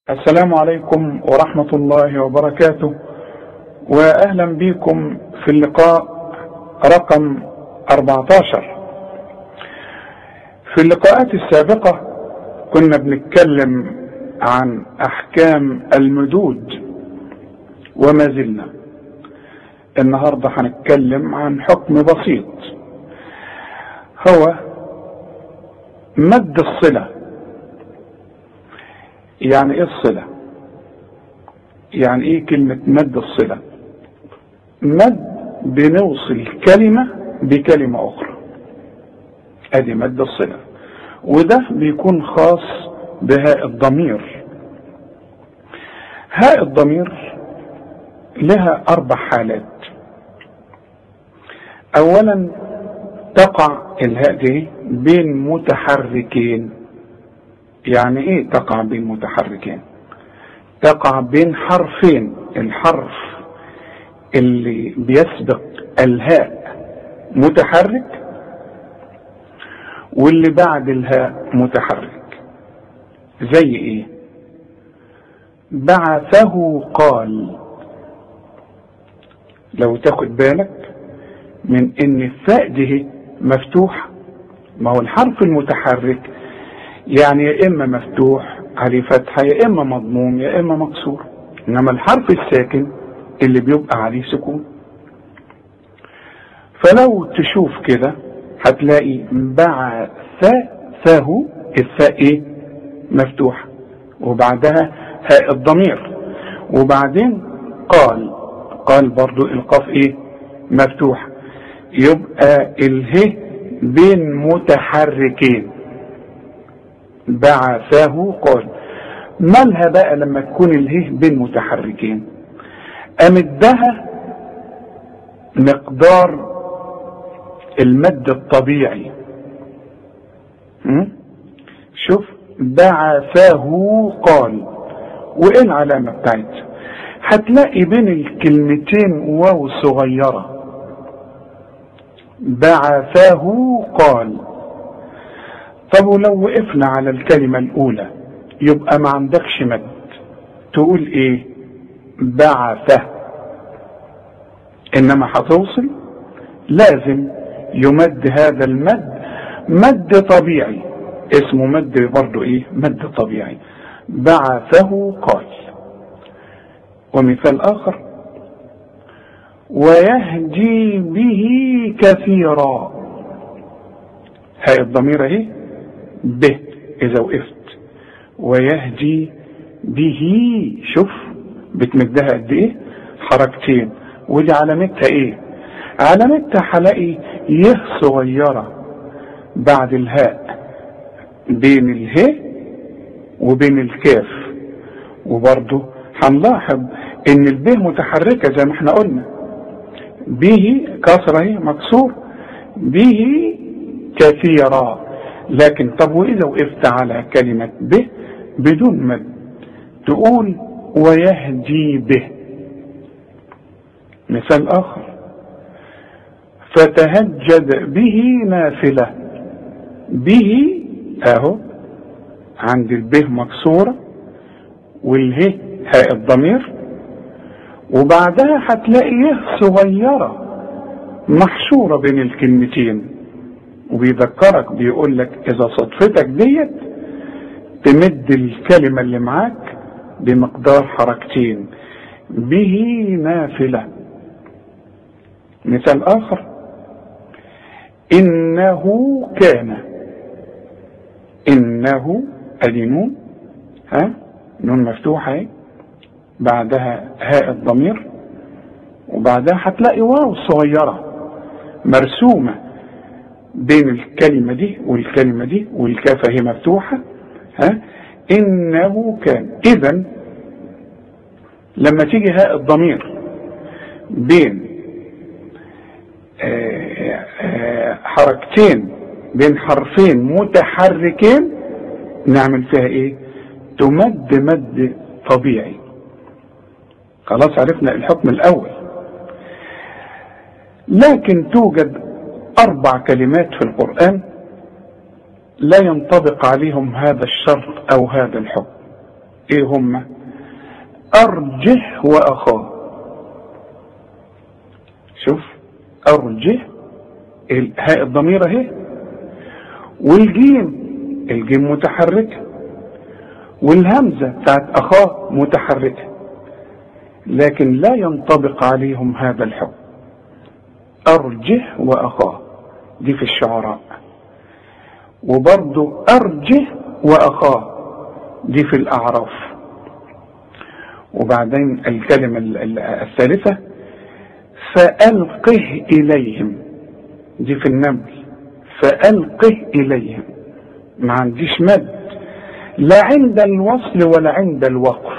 السلام عليكم ورحمة الله وبركاته، وأهلا بكم في اللقاء رقم 14. في اللقاءات السابقة كنا بنتكلم عن أحكام المدود وما زلنا. النهاردة هنتكلم عن حكم بسيط، هو مد الصلة. يعني ايه الصلة؟ يعني ايه كلمة مد الصلة؟ مد بنوصل كلمة بكلمة اخرى، ادي مد الصلة، وده بيكون خاص بهاء الضمير. هاء الضمير لها 4 حالات. اولا تقع الهاء دي بين متحركين. يعني ايه تقع بين متحركين؟ تقع بين حرفين، الحرف اللي بيسبق الهاء متحرك واللي بعد الهاء متحرك. زي ايه؟ بعثه قال. لو تاخد بالك من ان الفاء دي مفتوح، ما هو الحرف المتحرك يعني يا اما مفتوح عليه فتحه يا اما مضموم يا اما مكسور، انما الحرف الساكن اللي بيبقى عليه سكون. فلو تشوف كده هتلاقي بعثه الفاء ايه؟ مفتوحه، وبعدها هاء الضمير، وبعدين قال برضو القاف ايه؟ مفتوح. يبقى اله بين متحركين. بعثه قال. مالها بقى لما تكون اله بين متحركين؟ امدها مقدار المد الطبيعي. شوف، بعثه قال، وايه العلامة بتاعتها؟ هتلاقي بين الكلمتين واو صغيرة. بعثه قال. طب ولو وقفنا على الكلمة الأولى يبقى ما عندكش مد، تقول إيه؟ بعثه. إنما هتوصل لازم يمد هذا المد مد طبيعي، اسمه مد برضو إيه؟ مد طبيعي. بعثه قال. ومثال آخر: ويهدي به كثيرا. هاي الضمير اهي به اذا وقفت. ويهدي به، شوف بتمدها قد ايه؟ حركتين. ودي علامتها ايه؟ علامتها هلاقي يه صغيره بعد الهاء بين اله وبين الكاف. وبرضه هنلاحظ ان البه متحركه زي ما احنا قلنا، به كسره اهي مكسور، به كثيرا. لكن طب واذا وقفت على كلمة به بدون مد تقول ويهدي به. مثال اخر: فتهجد به نافلة. به اهو عند البه مكسورة والهي هاء الضمير، وبعدها هتلاقي يه صغيرة محشورة بين الكلمتين، وبيذكرك بيقول لك اذا صدفتك ديت تمد الكلمة اللي معاك بمقدار حركتين. به نافلة. مثال اخر: انه كان. انه ادي نون، نون مفتوحة اهي، بعدها هاء الضمير، وبعدها هتلاقي واو صغيرة مرسومة بين الكلمة دي والكلمة دي، والكافة هي مفتوحة. إنه كان. إذن لما تيجي هاء الضمير بين حركتين، بين حرفين متحركين، نعمل فيها إيه؟ تمد مد طبيعي. خلاص عرفنا الحكم الأول. لكن توجد 4 كلمات في القرآن لا ينطبق عليهم هذا الشرط أو هذا الحكم. ايه هم؟ ارجه واخاه. شوف، ارجه الهاء الضمير اهي، الجيم متحركة، والهمزة بتاعت اخاه متحركة، لكن لا ينطبق عليهم هذا الحكم. ارجه واخاه دي في الشعراء، وبرضو ارجه واخاه دي في الاعراف. وبعدين الكلمة الثالثة فألقه إليهم دي في النمل، فألقه إليهم ما عنديش مد لا عند الوصل ولا عند الوقف.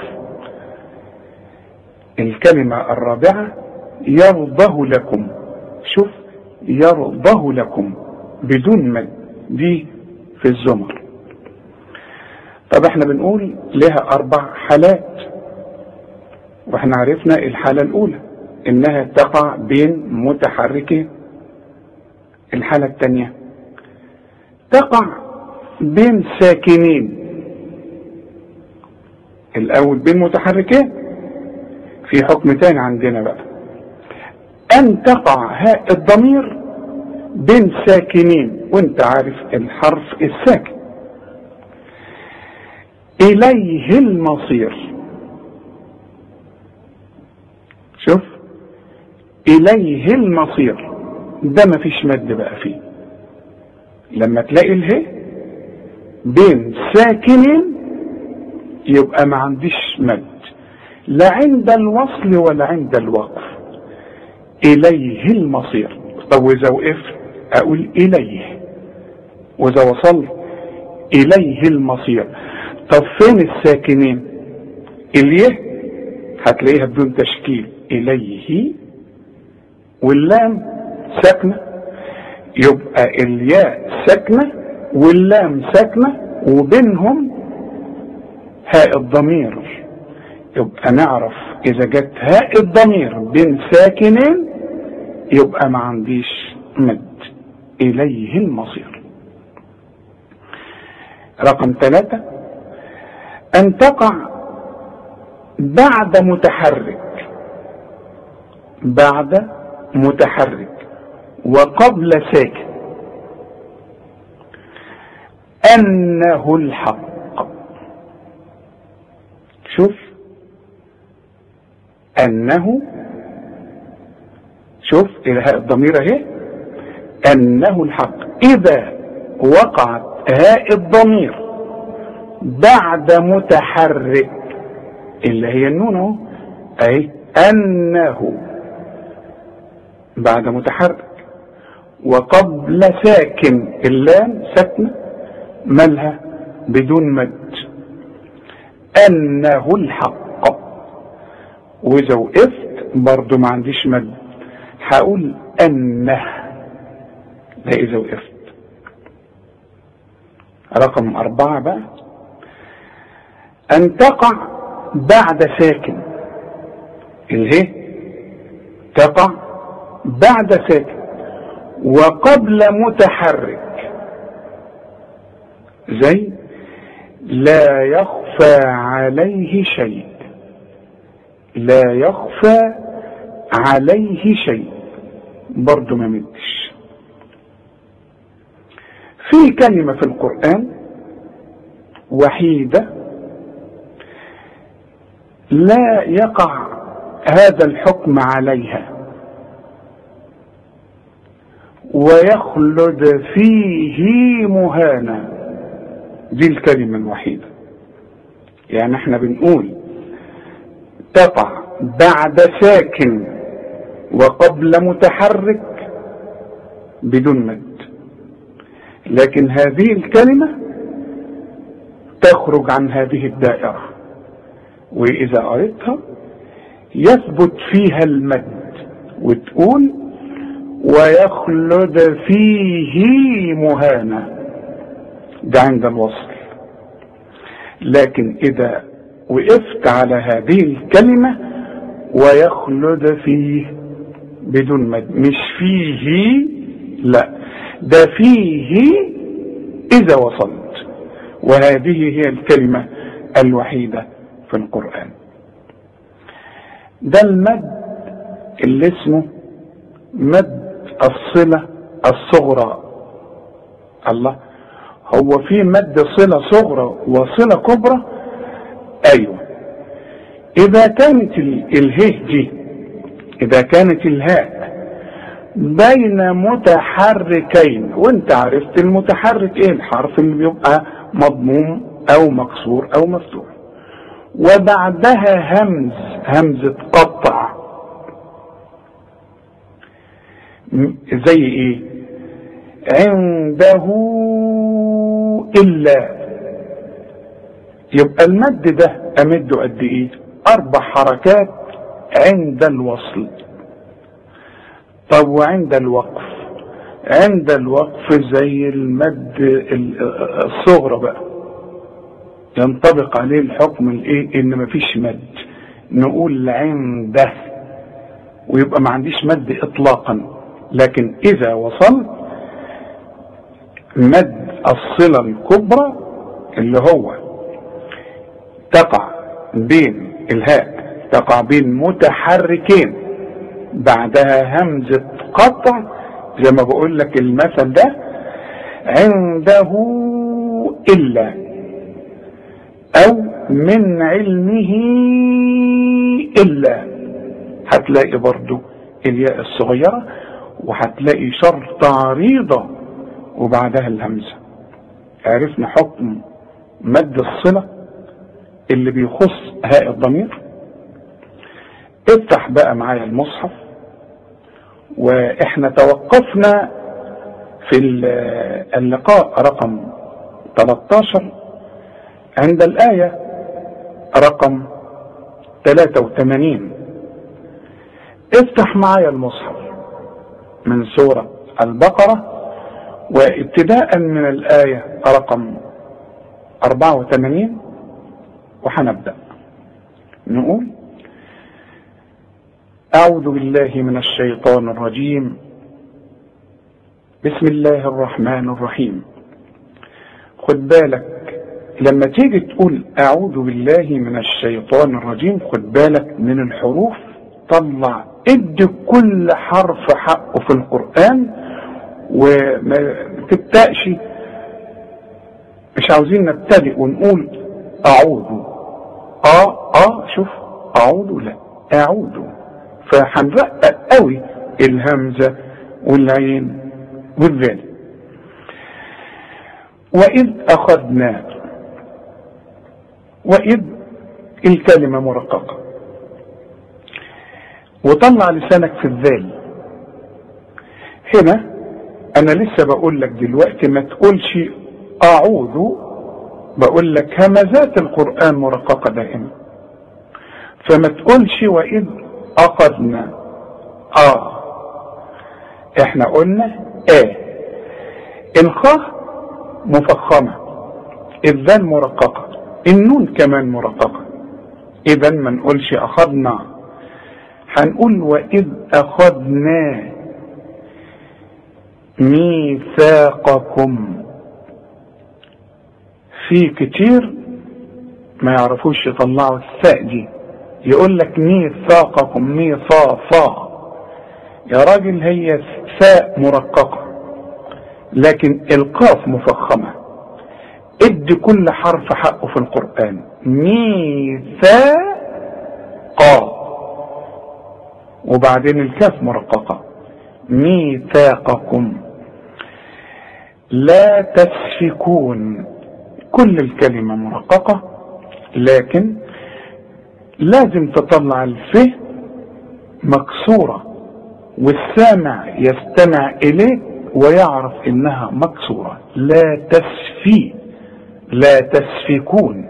الكلمة الرابعة يرضه لكم، شوف يرضه لكم بدون مد دي في الزمر. طب احنا بنقول لها 4 حالات، واحنا عرفنا الحالة الأولى إنها تقع بين متحركين. الحالة الثانية تقع بين ساكنين. الأول بين متحركين، في حكم تاني عندنا بقى أن تقع هاء الضمير بين ساكنين، وانت عارف الحرف الساكن. إليه المصير، شوف إليه المصير ده ما فيش مد بقى فيه. لما تلاقي اله بين ساكنين يبقى ما عنديش مد لا عند الوصل ولا عند الوقف. إليه المصير. طب وإذا وقفت أقول إليه، وإذا وصلت إليه المصير. طب فين الساكنين؟ اليه هتلاقيها بدون تشكيل إليه، واللام ساكنة، يبقى الياء ساكنة واللام ساكنة وبينهم هاء الضمير. يبقى نعرف إذا جت هاء الضمير بين ساكنين يبقى ما عنديش مد. إليه المصير. رقم 3 أن تقع بعد متحرك، بعد متحرك وقبل ساكن. أنه الحق، شوف أنه، شوف الهاء الضمير اهي، أنه الحق. إذا وقعت هاء الضمير بعد متحرك اللي هي النون اهو اهي، أنه بعد متحرك وقبل ساكن، اللام ساكنة مالها بدون مد. أنه الحق. وإذا وقفت برضو ما عنديش مد، هقول أنه ده إذا وقفت. رقم 4 بقى أن تقع بعد ساكن. الهي تقع بعد ساكن وقبل متحرك، زي لا يخفى عليه شيء، لا يخفى عليه شيء برضو ما مدش. في كلمة في القرآن وحيدة لا يقع هذا الحكم عليها ويخلد فيه مهانا، دي الكلمة الوحيدة. يعني احنا بنقول تقع بعد ساكن وقبل متحرك بدون مد، لكن هذه الكلمة تخرج عن هذه الدائرة، وإذا قريتها يثبت فيها المد وتقول ويخلد فيه مهانا، ده عند الوصل. لكن إذا وقفت على هذه الكلمة ويخلد فيه بدون مد، مش فيه، لا ده فيه إذا وصلت، وهذه هي الكلمة الوحيدة في القرآن. ده المد اللي اسمه مد الصلة الصغرى. الله، هو في مد صلة صغرى وصلة كبرى؟ ايوه، اذا كانت الهاء دي، اذا كانت الهاء بين متحركين، وانت عرفت المتحرك ايه؟ الحرف اللي بيبقى مضموم او مكسور او مفتوح، وبعدها همزة قطع، زي ايه؟ عنده الا. يبقى المد ده امده قد ايه؟ 4 حركات عند الوصل. طب وعند الوقف؟ عند الوقف زي المد الصغرى بقى، ينطبق عليه الحكم الايه؟ ان مفيش مد، نقول عنده ويبقى ما عنديش مد اطلاقا. لكن اذا وصلت مد الصلة الكبرى اللي هو تقع بين الهاء، تقع بين متحركين، بعدها همزة قطع، زي ما بقول لك المثل ده، عنده إلا، أو من علمه إلا. هتلاقي برضو الياء الصغيرة، وهتلاقي شرطة عريضة وبعدها الهمزة. عرفنا حكم مد الصلة اللي بيخص هاء الضمير. افتح بقى معايا المصحف، واحنا توقفنا في اللقاء رقم 13 عند الآية رقم 83. افتح معايا المصحف من سورة البقرة، وابتداء من الآية رقم 84، وحنبدأ نقول: أعوذ بالله من الشيطان الرجيم، بسم الله الرحمن الرحيم. خد بالك لما تيجي تقول أعوذ بالله من الشيطان الرجيم، خد بالك من الحروف، طلع ادي كل حرف حقه في القرآن، وما تبتأش. مش عاوزين نبتدئ ونقول أعوذ شوف أعوذ، لا أعوذ. فهنرقق قوي الهمزة والعين والذال. وإذ أخذنا، وإذ الكلمة مرققة، وطلع لسانك في الذال. هنا أنا لسه بقول لك دلوقتي ما تقولش أعوذ، بقول لك همزات القرآن مرققة دائما، فما تقولش وإذ أخذنا. احنا قلنا الخاء مفخمة، الذال مرققة، النون كمان مرققة. إذا ما نقولش أخذنا، هنقول وإذ أخذنا ميثاقكم. في كتير ما يعرفوش يطلعوا الثاء دي، يقول لك ميثاقكم، ميثاقا. يا راجل هي ثاء مرققة، لكن القاف مفخمة. ادي كل حرف حقه في القرآن. ميثاقا، وبعدين الكاف مرققة. ميثاقكم لا تسفكون، كل الكلمة مرققة، لكن لازم تطلع الف مكسورة، والسامع يستمع إليه ويعرف إنها مكسورة. لا تسفي، لا تسفكون.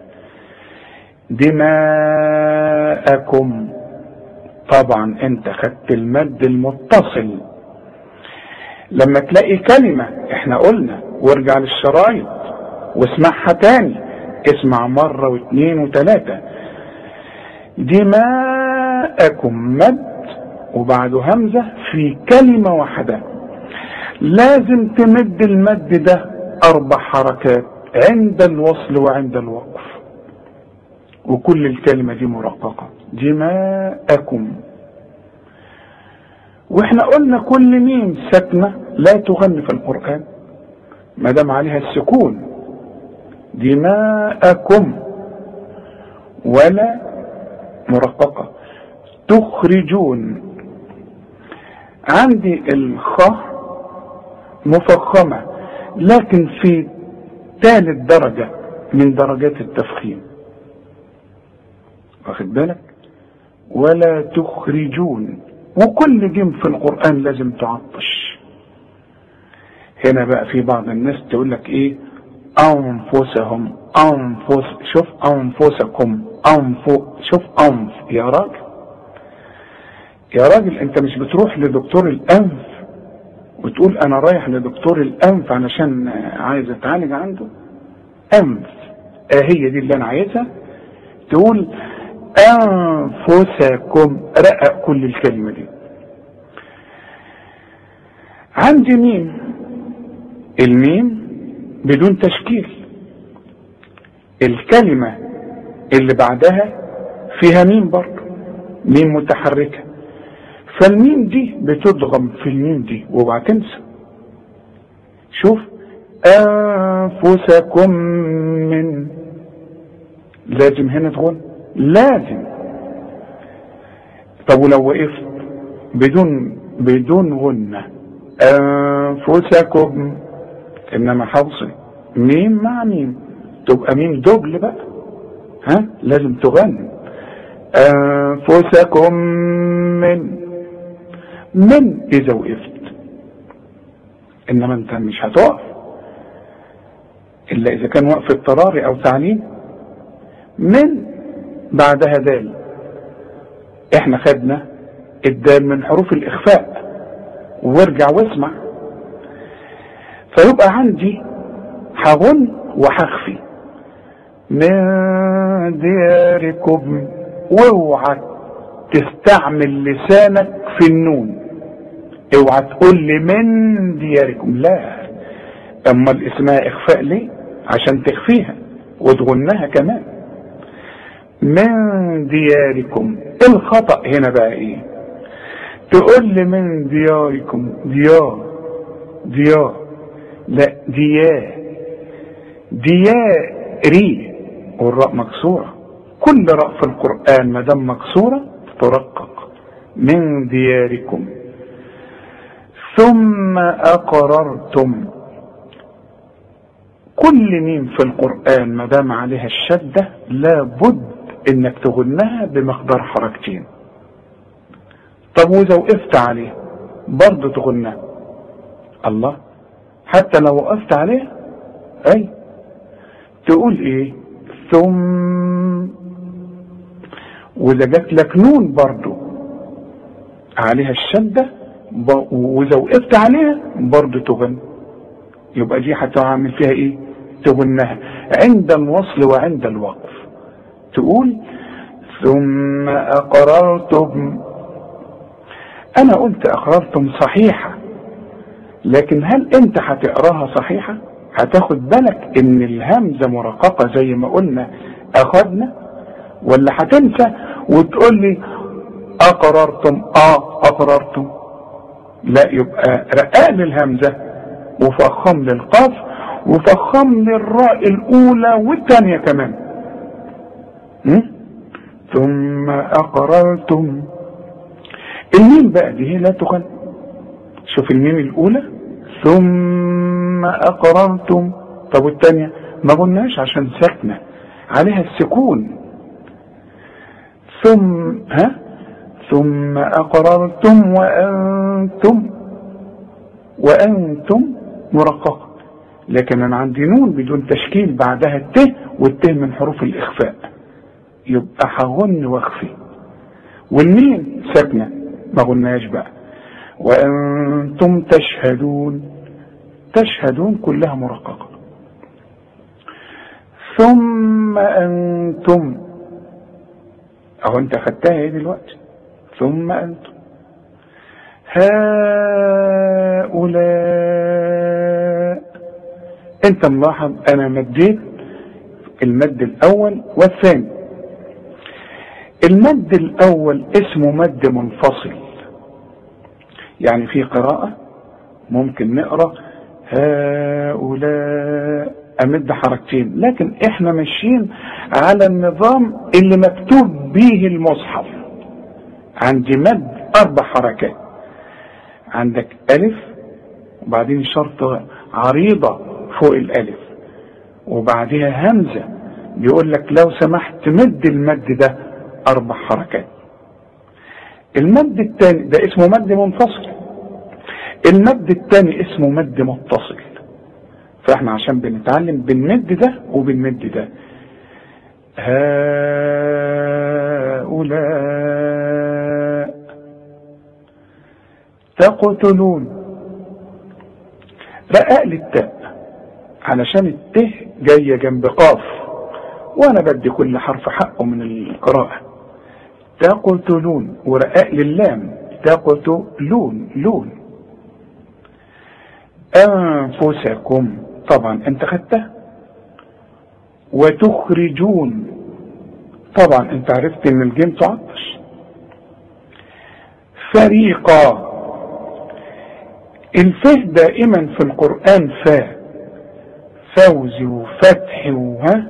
دماءكم، طبعا انت خدت المد المتصل. لما تلاقي كلمة، احنا قلنا وارجع للشرايط واسمعها تاني، اسمع مرة واثنين وثلاثة. دماءكم مد وبعده همزة في كلمة واحدة، لازم تمد المد ده 4 حركات عند الوصل وعند الوقف. وكل الكلمة دي مرققة، دماءكم. واحنا قلنا كل ميم ساكنة لا تغني في القرآن ما دام عليها السكون، دماءكم، ولا مرققة. تخرجون، عندي الخاء مفخمة لكن في ثالث درجة من درجات التفخيم، واخد بالك؟ ولا تخرجون، وكل جيم في القرآن لازم تعطش. هنا بقى في بعض الناس تقول لك ايه؟ انفسهم، شوف انفسكم، شوف انف. يا راجل انت مش بتروح لدكتور الانف وتقول انا رايح لدكتور الانف علشان عايز اتعالج عنده؟ انف هي دي اللي انا عايزها. تقول انفسكم، رقق كل الكلمة دي. عندي ميم، الميم بدون تشكيل، الكلمة اللي بعدها فيها ميم برضه، ميم متحركة، فالميم دي بتضغم في الميم دي، واوعى تنسى. شوف انفسكم من، لازم هنا تغن، لازم. طب ولو وقفت بدون غنة، انفسكم، انما حوصل ميم مع ميم تبقى ميم دبل بقى، لازم تغني انفسكم من اذا وقفت، انما انت مش هتقف الا اذا كان وقف اضطراري او تعليم. من بعدها دال، احنا خدنا الدال من حروف الاخفاء، وارجع واسمع. فيبقى عندي هغن وهخفي. من دياركم، واوعى تستعمل لسانك في النون، اوعى تقول لي من دياركم، لا. اما اسمها اخفاء ليه؟ عشان تخفيها وتغنها كمان. من دياركم. الخطأ هنا بقى ايه؟ تقول لي من دياركم، ديار، لا، دياري، والراء مكسورة. كل راء في القرآن ما دام مكسورة ترقق. من دياركم. ثم أقررتم، كل ميم في القرآن ما دام عليها الشدة لابد انك تغنها بمقدار حركتين. طب واذا وقفت عليه برضه تغنها. الله، حتى لو وقفت عليه اي تقول ايه؟ ثم. واذا جات لك نون برضه عليها الشدة واذا وقفت عليها برضه تغن، يبقى دي هتعمل فيها ايه؟ تغنها عند الوصل وعند الوقف. تقول ثم أقررتم. أنا قلت أقررتم صحيحة، لكن هل أنت هتقراها صحيحة؟ هتاخد بالك إن الهمزة مرققة زي ما قلنا أخذنا، ولا هتنسى وتقول لي أقررتم أقررتم؟ لا، يبقى رقق للهمزة وفخم للقاف وفخم للراء الأولى والثانية كمان. ثم أقررتم. الميم بقى دي هي لا تغن. شوف الميم الأولى ثم أقررتم، طب والثانية ما قلناش عشان ساكنة عليها السكون. ثم أقررتم وأنتم مرققة، لكن أنا عندي نون بدون تشكيل بعدها الت، والت من حروف الإخفاء، يبقى هغن واخفي. والميم ساكنة ما قلناش بقى. وأنتم تشهدون كلها مرققة. ثم أنتم، أهو أنت خدتها ايه دلوقتي؟ ثم أنتم هؤلاء. أنت ملاحظ أنا مديت المد الأول والثاني، المد الاول اسمه مد منفصل، يعني في قراءة ممكن نقرأ هؤلاء امد حركتين، لكن احنا ماشيين على النظام اللي مكتوب به المصحف. عندي مد 4 حركات، عندك الف وبعدين شرطة عريضة فوق الالف وبعدها همزة، بيقول لك لو سمحت مد المد ده 4 حركات. المد الثاني ده اسمه مد منفصل، المد الثاني اسمه مد متصل. فاحنا عشان بنتعلم بالمد ده وبالمد ده. هؤلاء تقتلون، رقق لي التاء علشان الته جايه جنب قاف، وانا بدي كل حرف حقه من القراءة. تقتلون، ورقق لي اللام تقتلون لون. أنفسكم، طبعا انت خدتها. وتخرجون، طبعا انت عرفت ان الجيم تعطش. فريقا، الفه دائما في القرآن فا، فوز وفتح وها،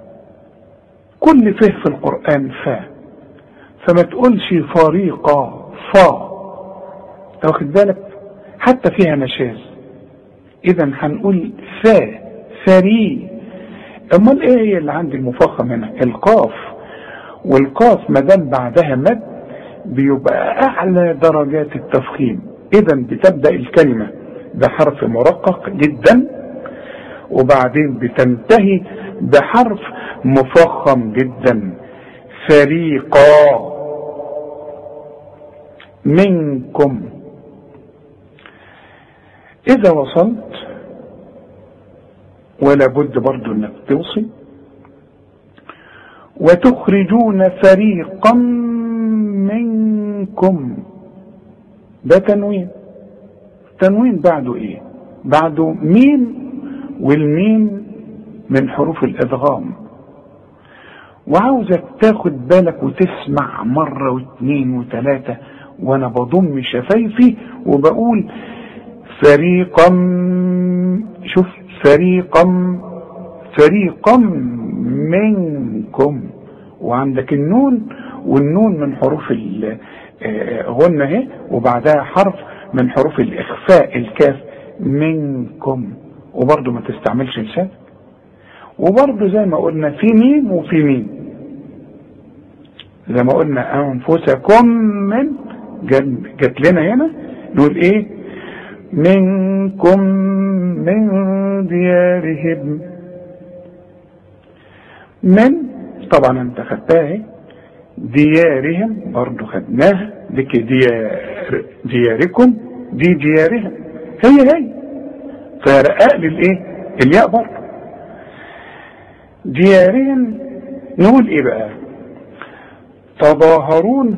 كل فه في القرآن فا، فما تقولش فريقا فا، واخد بالك؟ حتى فيها نشاز. اذا هنقول فا فري. امال ايه هي اللي عندي المفخم هنا؟ القاف، والقاف ما دام بعدها مد بيبقى اعلى درجات التفخيم. اذا بتبدا الكلمه بحرف مرقق جدا وبعدين بتنتهي بحرف مفخم جدا. فريقا منكم. اذا وصلت ولا بد برضو انك توصي. وتخرجون فريقا منكم، ده تنوين. تنوين بعده ايه؟ بعده ميم، والميم من حروف الادغام. وعاوزك تاخد بالك وتسمع مرة واثنين وثلاثة وانا بضم شفايفي وبقول فريقا. شوف، فريقا منكم. وعندك النون، والنون من حروف الغنة اهي، وبعدها حرف من حروف الاخفاء الكاف، منكم. وبرضه ما تستعملش لسان. وبرضه زي ما قلنا في ميم وفي ميم، زي ما قلنا انفسكم من جت لنا هنا نقول ايه؟ منكم من ديارهم. من طبعا انت خدتها اهي، ديارهم برضه خدناها، ديك دياركم، دي ديارهم، هي فرقق لي الايه؟ الياء برضه. ديارهم نقول ايه بقى؟ تظاهرون،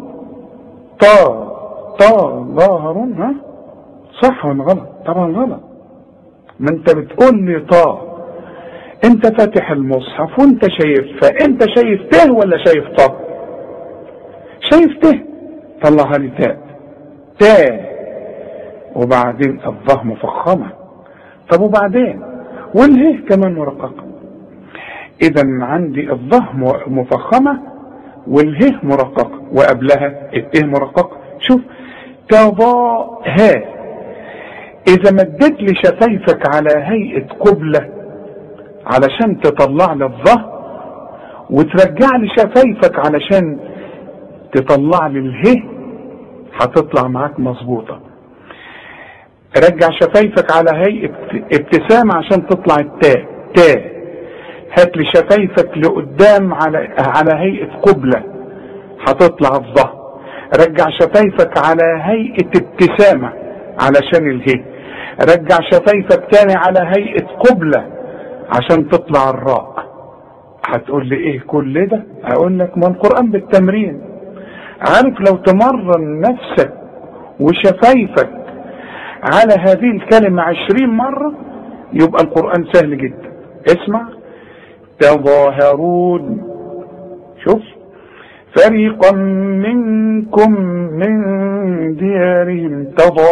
تظاهرون، ها صح ولا غلط؟ طبعا غلط. ما انت بتقول لي انت فاتح المصحف وانت شايف، فانت شايف ته ولا شايف طا؟ شايف ته، طلعها لي تاء وبعدين الظه مفخمه. طب وبعدين والهه كمان مرققه. اذا عندي الظه مفخمه والهه مرققه وقبلها الته مرققه. شوف، تضاها، اذا مدت لي شفايفك على هيئه قبله علشان تطلع لي الظه، وترجع لي شفايفك علشان تطلع لي الهه، هتطلع معاك مظبوطه. رجع شفايفك على هيئه ابتسامه عشان تطلع التاء تاء. هات لي شفايفك لقدام على هيئه قبله، هتطلع الظه. رجع شفايفك على هيئه ابتسامه علشان الهه. رجع شفايفك تاني على هيئه قبله عشان تطلع الراء. هتقول لي ايه كل ده؟ اقول لك ما القرآن بالتمرين. عارف لو تمرن نفسك وشفايفك على هذه الكلمة 20 مرة يبقى القرآن سهل جدا. اسمع، تظاهرون. شوف، فريقا منكم من ديارهم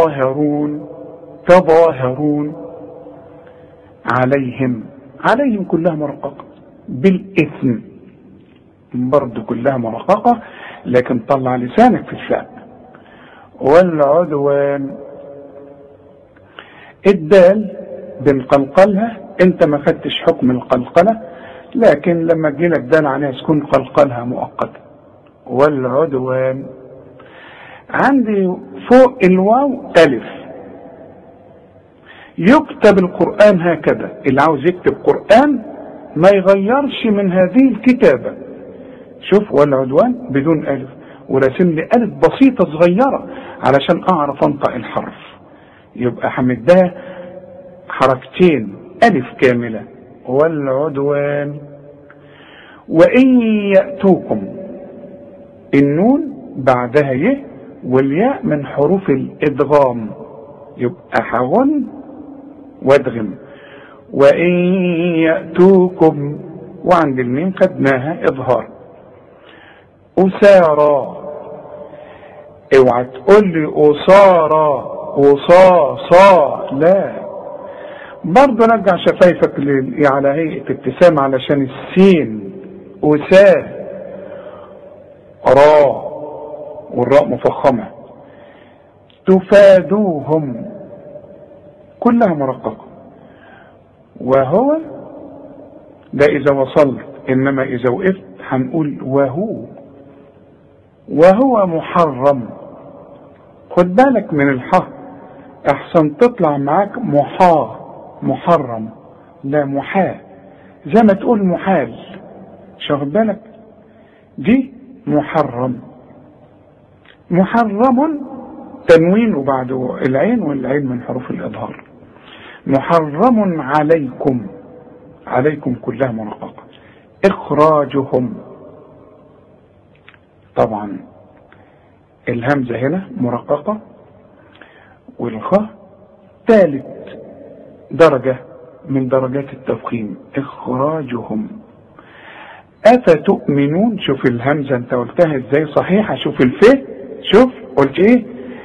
تظاهرون عليهم كلها مرققة، بالإثم برضو كلها مرققة، لكن طلع لسانك في الفاء. والعدوان الدال بنقلقلها، انت ما خدتش حكم القلقلة، لكن لما تجيلك دال عليها سكون قلقلها مؤقتا. والعدوان عندي فوق الواو ألف، يكتب القرآن هكذا، اللي عاوز يكتب قرآن ما يغيرش من هذه الكتابة. شوف والعدوان بدون ألف، ورسم لي ألف بسيطة صغيرة علشان أعرف أنطق الحرف، يبقى حمدها حركتين ألف كاملة. والعدوان وإن يأتوكم، النون بعدها ي والياء من حروف الإدغام، يبقى حغن وادغم. وإن يأتوكم، وعند الميم خدناها إظهار. أسارى، اوعى تقول لي أسارى وصاصا، لا، برضه رجع شفايفك على هيئة ابتسام علشان السين. أسا را والراء مفخمة. تفادوهم كلها مرققة. وهو ده إذا وصلت، إنما إذا وقفت هنقول وهو محرم. خد بالك من الحاء احسن تطلع معاك محرم، لا محا، زي ما تقول محال. شاخد بالك، دي محرم تنوين وبعد العين، والعين من حروف الإظهار. محرم عليكم كلها مرققة. إخراجهم، طبعا الهمزة هنا مرققة، والخاء ثالث درجة من درجات التفخيم. إخراجهم. أفتؤمنون، شوف الهمزة انت قلتها ازاي صحيحة، شوف الف، شوف قلت ايه،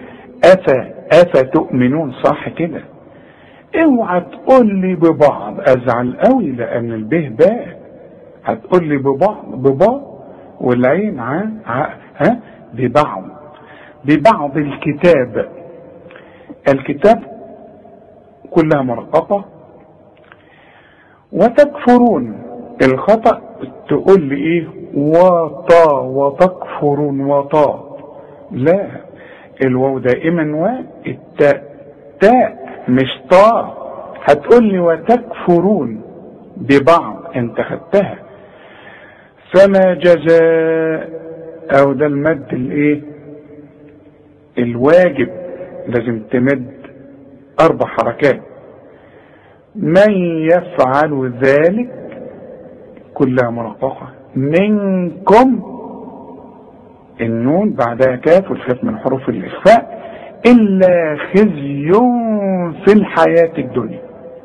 أفتؤمنون صح كده. اوعى تقول لي ببعض، ازعل قوي لان البه باء، هتقول لي ببعض والعين ببعض الكتاب كلها مرققة. وتكفرون، الخطأ تقول لي ايه وتكفرون وطا، لا، الواو دائما والتاء تاء مش طاء. هتقول لي وتكفرون ببعض، انت خدتها. فما جزاء، او ده المد الايه الواجب، لازم تمد 4 حركات. من يفعل ذلك كلها مرققة. منكم، النون بعدها كاف والكاف من حروف الإخفاء. إلا خزي في الحياة الدنيا،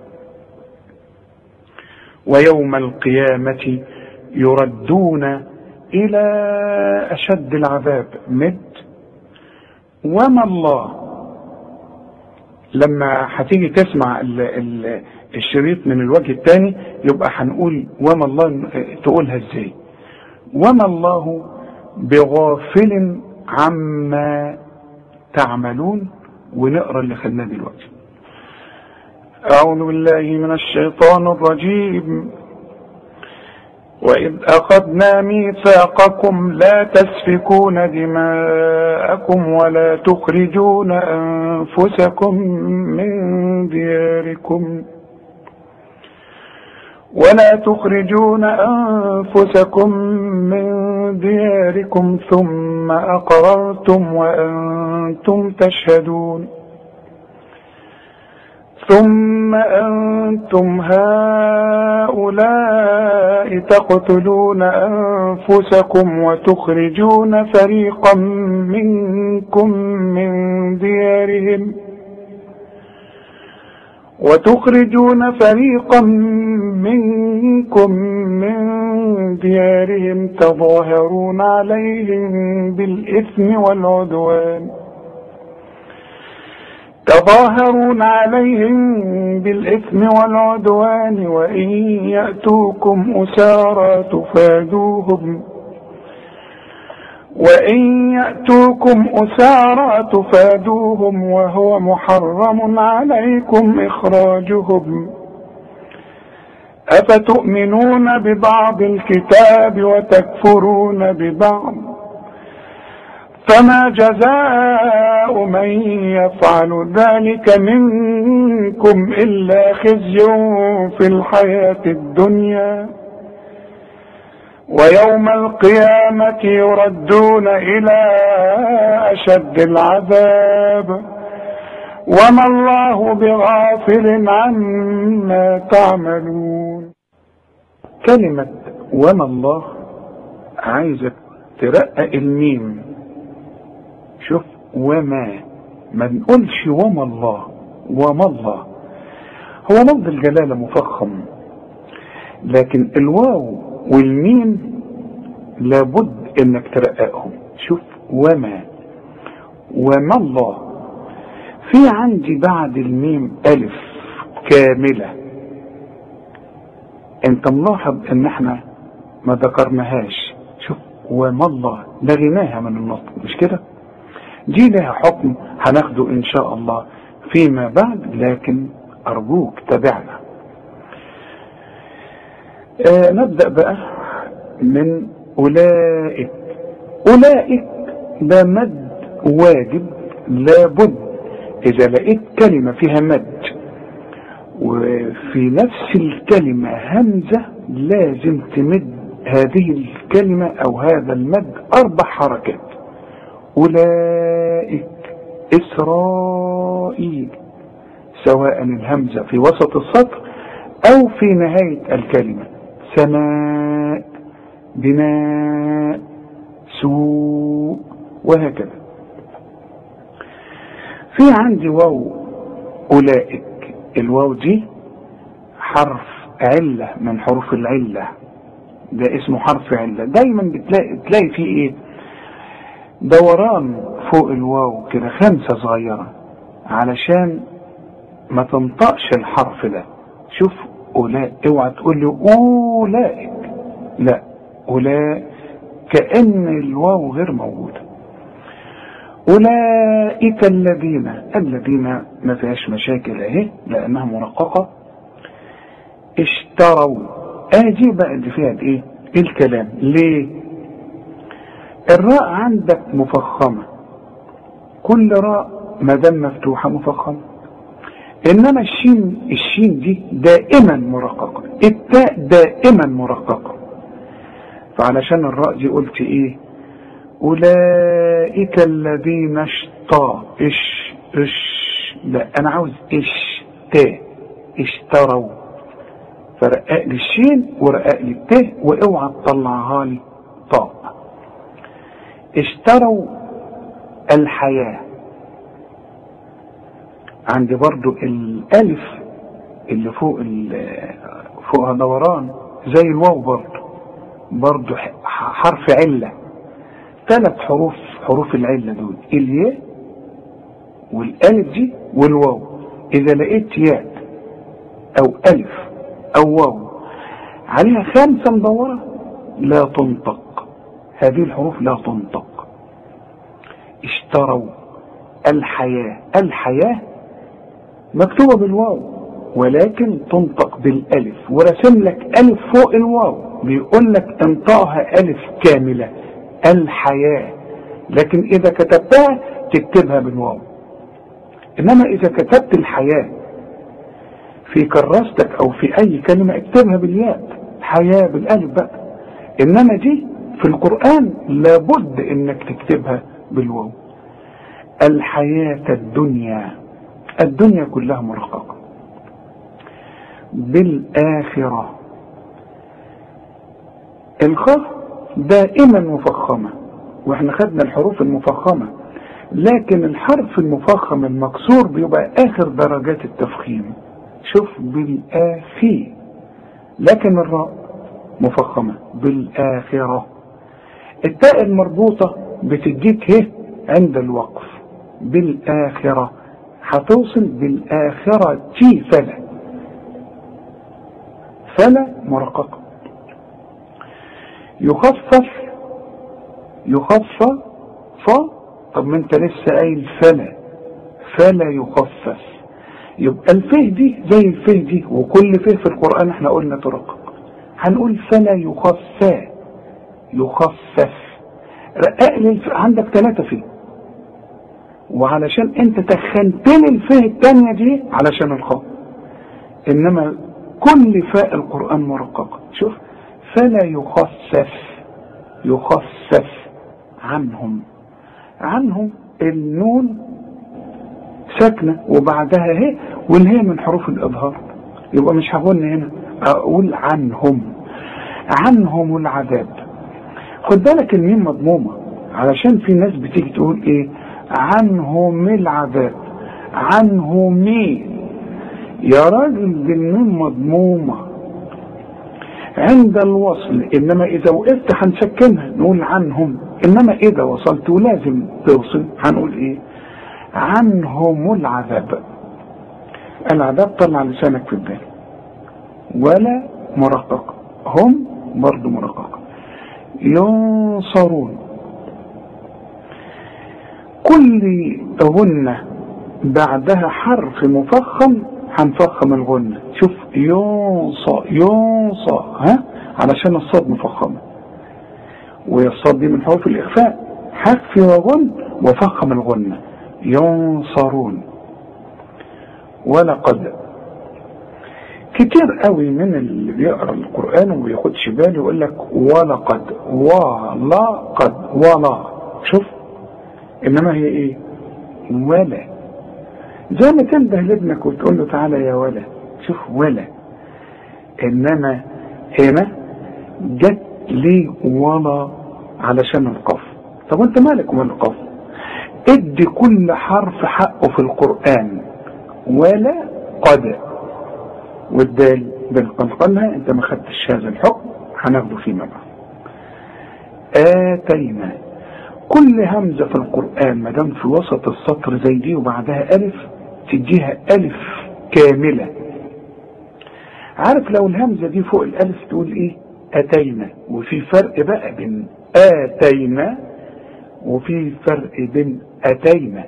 ويوم القيامة يردون إلى أشد العذاب. مد. وما الله، لما هتيجي تسمع الشريط من الوجه الثاني يبقى هنقول وما الله تقولها ازاي. وما الله بغافل عما تعملون. ونقرا اللي خدناه دلوقتي. أعوذ بالله من الشيطان الرجيم. وإذ أخذنا ميثاقكم لا تسفكون دماءكم ولا تخرجون أنفسكم من دياركم ثم أقررتم وأنتم تشهدون. ثم أنتم هؤلاء تقتلون أنفسكم وتخرجون فريقا منكم من ديارهم وتخرجون فريقا منكم من ديارهم تظاهرون عليهم بالإثم والعدوان وإن يأتوكم أسارى تفادوهم وهو محرم عليكم إخراجهم أفتؤمنون ببعض الكتاب وتكفرون ببعض فما جزاء من يفعل ذلك منكم إلا خزي في الحياة الدنيا ويوم القيامة يردون إلى أشد العذاب وما الله بغافل عما تعملون. كلمة وما الله عايزة ترقق الميم. شوف وما، ما نقولش وما الله، وما الله هو لفظ الجلالة مفخم، لكن الواو والميم لابد انك ترققهم. شوف وما الله، في عندي بعد الميم ألف كاملة، انت ملاحظ ان احنا ما ذكرناهاش. شوف وما الله لغيناها من النطق، مش كده؟ دي لها حكم هناخده ان شاء الله فيما بعد، لكن ارجوك تابعنا. نبدأ بقى من أولئك. ده مد واجب لابد. إذا لقيت كلمة فيها مد وفي نفس الكلمة همزة لازم تمد هذه الكلمة أو هذا المد 4 حركات. أولئك إسرائيل، سواء الهمزة في وسط السطر أو في نهاية الكلمة. سماء، بناء، سوء، وهكذا. في عندي واو أولئك، الواو دي حرف علة من حروف العلة، ده اسمه حرف علة. دايما تلاقي فيه ايه؟ دوران فوق الواو كده، 5 صغيرة علشان ما تنطقش الحرف ده. شوف أولئك، اوعى تقول لي أولئك، لا، أولئك كأن الواو غير موجودة. أولئك الذين ما فيهاش مشاكل اهي لأنها مرققة. اشتروا، دي بقى اللي فيها ايه الكلام. ليه؟ الراء عندك مفخمة، كل راء ما دام مفتوحة مفخمة، انما الشين دي دائما مرققة، التاء دائما مرققة. فعلشان الراء دي قلت ايه؟ أولئك الذين لا، أنا عاوز اشتروا، فرقق لي الشين ورقق لي التاء، واوعى تطلعها لي طاء. اشتروا الحياة، عندي برضو الألف اللي فوقها دوران زي الواو، برضو حرف علة. 3 حروف العلة دول، الياء والالف دي والواو. اذا لقيت ياء او الف او واو عليها 5 مدورة لا تنطق، هذه الحروف لا تنطق. اشتروا الحياة مكتوبة بالواو ولكن تنطق بالالف، ورسم لك الف فوق الواو بيقول لك انطقها الف كاملة، الحياة. لكن اذا كتبتها تكتبها بالواو، انما اذا كتبت الحياة في كراستك او في اي كلمة اكتبها بالياء، حياة بالالف بقى. انما دي في القرآن لابد انك تكتبها بالواو. الحياة الدنيا كلها مرققة. بالآخرة، الخاء دائما مفخمة، واحنا خدنا الحروف المفخمة، لكن الحرف المفخم المكسور بيبقى اخر درجات التفخيم. شوف بالآخي، لكن الراء مفخمة بالآخرة. التاء المربوطة بتديك هي عند الوقف بالآخرة، هتوصل بالآخرة تي فلا مرققة. يخفف طب ما انت لسه قايل فلا يخفف، يبقى الفه دي زي الفه دي، وكل فه في القرآن احنا قلنا ترقق، هنقول فلا يخفف. رقق لي عندك 3 فيه، وعلشان انت تخنت لي الفه الثانيه دي علشان الخاء، انما كل فاء القرآن مرققة. شوف فلا يخفف عنهم النون ساكنة وبعدها هي، والهي من حروف الإظهار، يبقى مش هقول هنا أقول عنهم العذاب. خد بالك الميم مضمومة، علشان في ناس بتيجي تقول ايه عنهم العذاب، عنهم يا راجل دي الميم مضمومة عند الوصل، انما اذا وقفت هنسكنها نقول عنهم، انما اذا وصلت ولازم توصل هنقول ايه عنهم العذاب. طلع لسانك في البال. ولا مرققة، هم برضو مرققة. ينصرون، كل غنة بعدها حرف مفخم هنفخم الغنة. شوف ينصى علشان الصاد مفخمة، والصاد دي من حروف الإخفاء، حذف وغن وفخم الغنة. ينصرون. ولقد، كتير قوي من اللي بيقرأ القرآن وما بياخدش باله يقول لك ولقد ولا، شوف انما هي ايه ولا، زي ما تنده لابنك وتقول له تعالى يا ولا، شوف ولا، انما هنا جت ليه ولا علشان القاف. طب انت مالك ومال القاف؟ ادي كل حرف حقه في القرآن. ولا قد، والدال بنقلقلها، انت ما خدتش هذا الحكم هناخده فيما بعد. آتينا، كل همزة في القرآن ما دام في وسط السطر زي دي وبعدها ألف تديها ألف كاملة. عارف لو الهمزة دي فوق الألف تقول إيه أتينا، وفي فرق بقى بين آتينا وفي فرق بين أتينا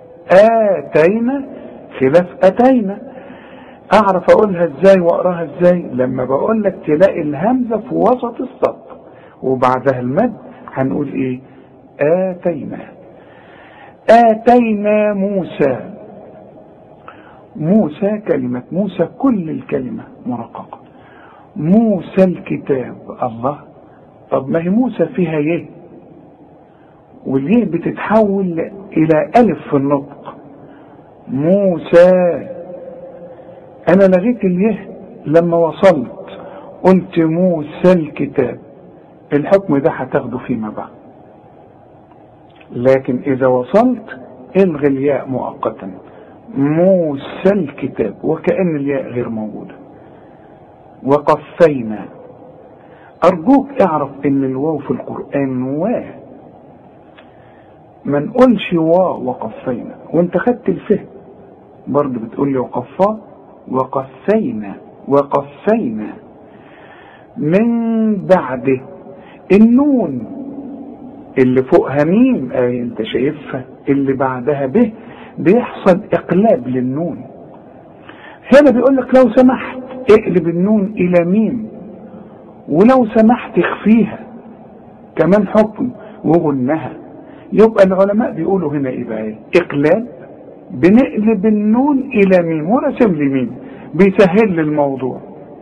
خلاف أتينا. أعرف أقولها إزاي وأقراها إزاي؟ لما بقول لك تلاقي الهمزة في وسط السطر وبعدها المد هنقول إيه آتينا موسى كلمة موسى كل الكلمة مرققة. موسى الكتاب، الله، طب ما هي موسى فيها يه، واليه بتتحول إلى ألف في النطق. موسى، أنا لغيت اليه لما وصلت قلت موسى الكتاب، الحكم ده هتاخده فيما بعد. لكن إذا وصلت الغي الياء مؤقتا، موسى الكتاب، وكأن الياء غير موجودة. وقفينا، أرجوك اعرف إن الواو في القرآن ما نقولش وقفينا، وانت خدت الفهم برضه بتقول لي وقفينا من بعده. النون اللي فوقها ميم انت شايفها، اللي بعدها به بيحصل اقلاب للنون. هنا بيقول لك لو سمحت اقلب النون الى ميم، ولو سمحت اخفيها كمان حكم وغنها. يبقى العلماء بيقولوا هنا ايه بقى؟ اقلاب، بنقلب النون الى ميم ورسم لي ميم، بيسهل لي الموضوع.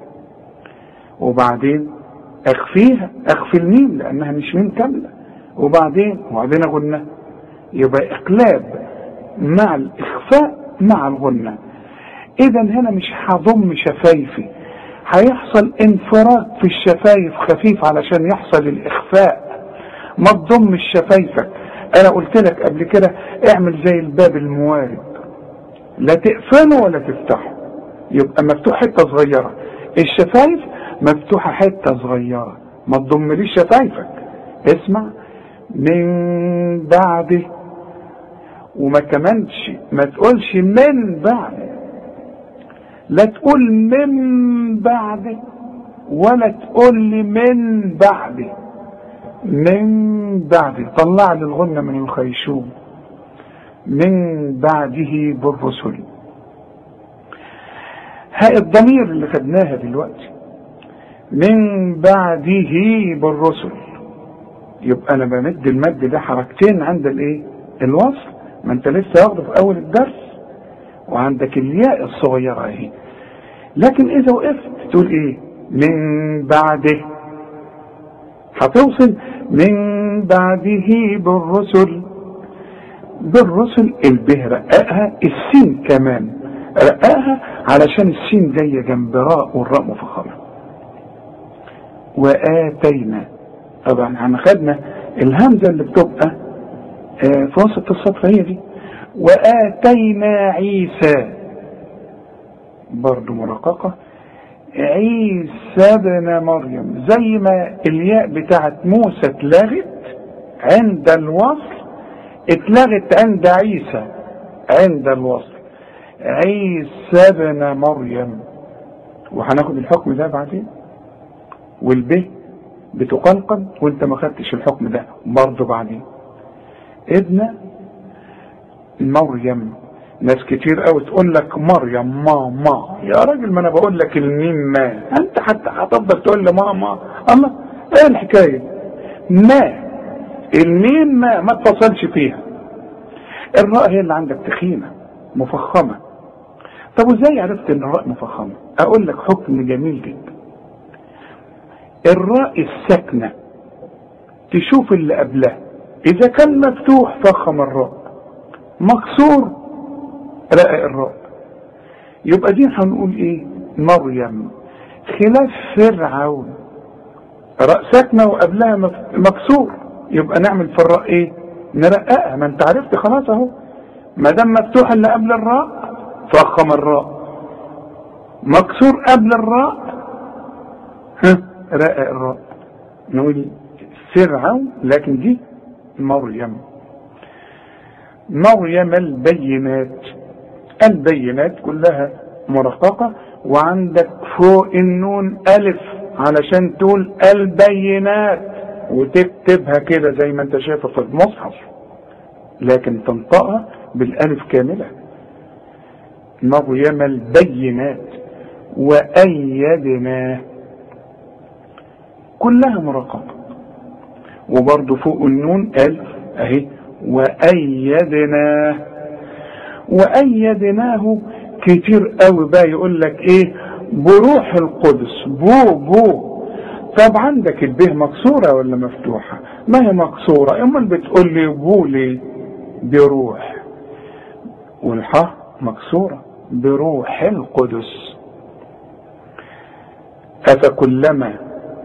وبعدين اخفي الميم لانها مش ميم كامله، وبعدين غنى. يبقى اقلاب مع الاخفاء مع الغنى. اذا هنا مش هضم شفايفي، هيحصل انفراج في الشفايف خفيف علشان يحصل الاخفاء. ما تضمش شفايفك. انا قلت لك قبل كده اعمل زي الباب الموارد، لا تقفله ولا تفتحه، يبقى مفتوح حتة صغيرة. الشفايف مفتوحة حتة صغيرة، ما تضمليش شفايفك. اسمع، من بعده، وما كمانش ما تقولش من بعد، لا تقول من بعده ولا تقول لي من بعده. من بعده طلع لي الغنة من الخيشوم. من بعده بالرسل. هاي الضمير اللي خدناها دلوقتي، من بعده بالرسل، يبقى انا بمد المد ده حركتين عند الايه؟ الوصل. ما انت لسه واخده في اول الدرس، وعندك الياء الصغيرة اهي. لكن اذا وقفت تقول ايه؟ من بعده. هتوصل من بعده بالرسل. بالرسل البه رققها، السين كمان رققها علشان السين جايه جنب راء، والراء مفخمه. وآتينا، طبعا احنا خدنا الهمزه اللي بتبقى في وسط السطر هي دي. وآتينا عيسى برضو مرققه. عيسى ابن مريم، زي ما الياء بتاعت موسى اتلغت عند الوصل، اتلغت عند عيسى عند الوصل. عيسى ابن مريم، وهناخد الحكم ده بعدين. والب بتقلقل وانت ما خدتش الحكم ده برضه بعدين. ابن مريم، ناس كتير قوي تقول لك مريم ما يا راجل، ما انا بقول لك الميم ما، انت حتى هتفضل تقول لي ما الله، ايه الحكايه؟ ما الميم ما اتصلش فيها. الراء هي اللي عندك تخينه مفخمه. طب وازاي عرفت ان الراء مفخمه؟ اقول لك حكم جميل جدا. الراء الساكنه تشوف اللي قبلها، اذا كان مفتوح فخم الراء، مكسور رقق الراء. يبقى دي هنقول ايه؟ مريم. خلاف فرعون، راء ساكنه وقبلها مكسور، يبقى نعمل في الراء ايه؟ نرققها. ما انت عرفت خلاص اهو، ما دام مفتوح اللي قبل الراء فخم الراء، مكسور قبل الراء رقق الراء. نقول فرعون، لكن دي مريم. مريم البينات، البينات كلها مرققة، وعندك فوق النون ألف علشان تقول البينات، وتكتبها كده زي ما انت شايفه في المصحف، لكن تنطقها بالألف كاملة. مريم البينات. وأيدناه كلها مرققة، وبرضه فوق النون ألف اهي. وأيدناه. وأيدناه كتير قوي بقى يقول لك ايه؟ بروح القدس. بو طب عندك البه مكسورة ولا مفتوحة؟ ما هي مكسورة، امال بتقول لي بو ليه؟ بروح. والحاء مكسورة، بروح القدس. أفكلما،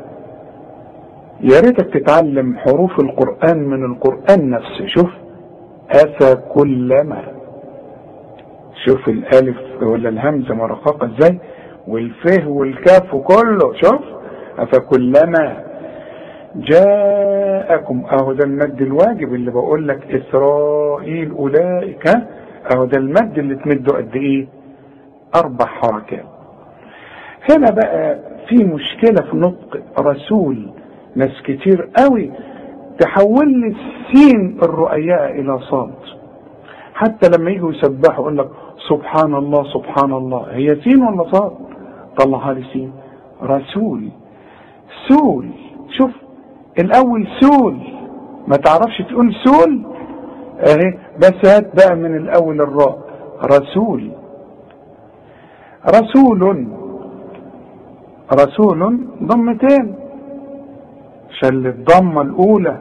يا ريتك تتعلم حروف القرآن من القرآن نفسه. شوف أفكلما، شوف الألف ولا الهمزة مرققة ازاي، والفه والكاف وكله. شوف أفكلما جاءكم، اهو ده المد الواجب اللي بقول لك إسرائيل أولئك، اهو ده المد اللي تمده قد ايه؟ 4 حركات. هنا بقى في مشكلة في نطق رسول، ناس كتير قوي تحول لي السين الرؤياء الى صاد، حتى لما يجوا يسبحوا يقول لك سبحان الله سبحان الله، هي سين ولا صاد؟ طلعها لي سين. رسول، سول. شوف الاول سول، ما تعرفش تقول سول اهي، بس هات بقى من الاول الراء. رسول. رسول ضمتين، شل الضمة الاولى،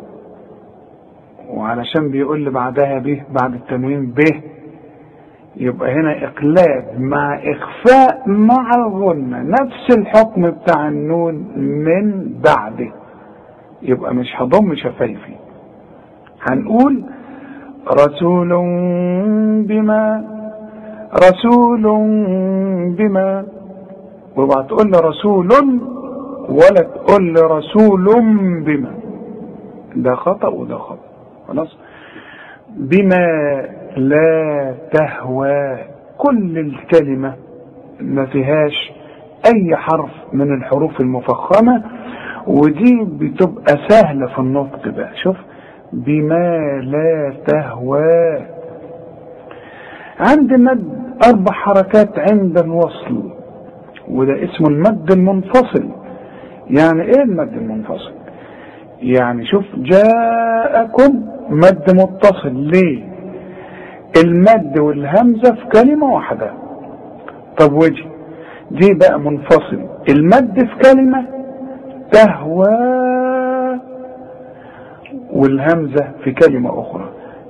وعلشان بيقول لي بعدها به بعد التنوين به، يبقى هنا اقلاب مع اخفاء مع الغنة، نفس الحكم بتاع النون من بعده. يبقى مش هضم شفايفي، هنقول رسول بما رسول بما، وبعد تقول لي رسول ولا تقول لي رسول بما، ده خطأ وده خطأ. خلاص. بما لا تهوى، كل الكلمة ما فيهاش اي حرف من الحروف المفخمة، ودي بتبقى سهلة في النطق بقى. شوف، بما لا تهوى. عند مد 4 حركات عند الوصل، وده اسمه المد المنفصل. يعني ايه المد المنفصل؟ يعني شوف، جاءكم مد متصل. ليه؟ المد والهمزة في كلمة واحدة. طب ودي دي بقى منفصل، المد في كلمة تهوى، والهمزة في كلمة أخرى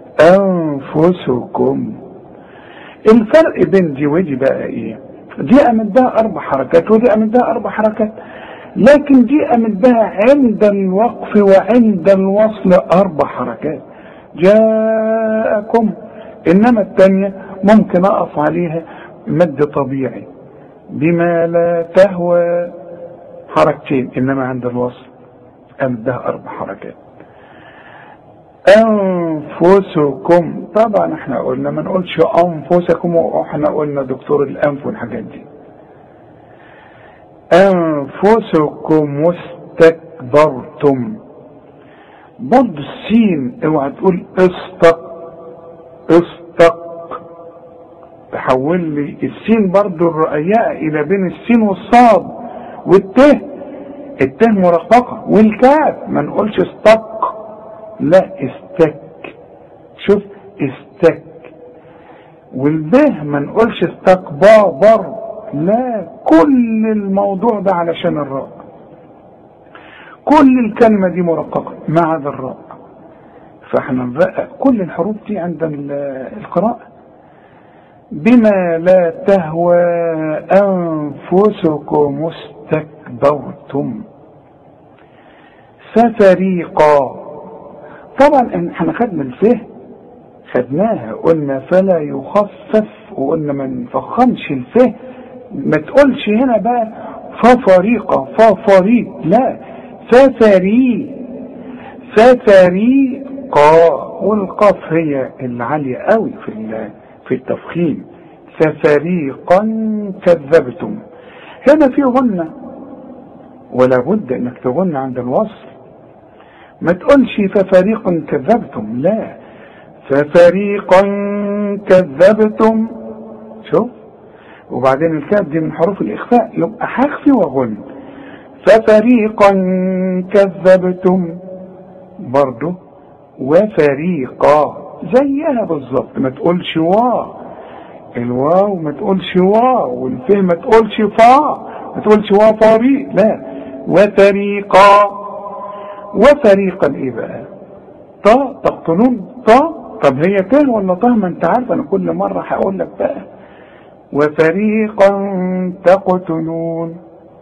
أنفسكم. الفرق بين دي ودي بقى إيه؟ دي أمدها 4 حركات ودي أمدها 4 حركات، لكن دي أمدها عند الوقف وعند الوصل 4 حركات، جاءكم. إنما الثانية ممكن أقف عليها مد طبيعي، بما لا تهوى حركتين، إنما عند الوصل أمدها 4 حركات. أنفسكم، طبعا احنا قلنا ما نقولش أنفسكم، واحنا قلنا دكتور الأنف والحاجات دي. أنفسكم واستكبرتم. برضه السين اوعى تقول استق، تحول لي السين برضه الرقيقة إلى بين السين والصاد والته، الته مرققة، والكاف ما نقولش استق، لا استك. شوف، استك. والبه ما نقولش استكبر، لا. كل الموضوع ده علشان الراء، كل الكلمة دي مرققة ما عدا الراء، فاحنا نرقق كل الحروف دي عند القراءة. بما لا تهوى أنفسكم استكبرتم. ففريقا، طبعا احنا خدنا الفه، خدناها قلنا فلا يخفف، وقلنا ما نفخمش الفه، ما تقولش هنا بقى ففريقا ففريق، لا، ففريقا، والقاف هي العالية قوي في التفخيم. ففريقا كذبتم، هنا في غنة، ولا بد انك تغن عند الوصل، ما تقولش ففريقا كذبتم، لا، ففريقا كذبتم. شوف، وبعدين الكاف دي من حروف الإخفاء، يبقى هخفي وغن. ففريقا كذبتم برضو، وفريقا زيها بالظبط، ما تقولش الواو ما تقولش والفه ما تقولش ما تقولش فريق، لا، وفريقا ايه بقى؟ تقتلون طب هي ته ولا طه؟ ما انت عارف انا كل مرة هقول لك بقى. وفريقا تقتلون.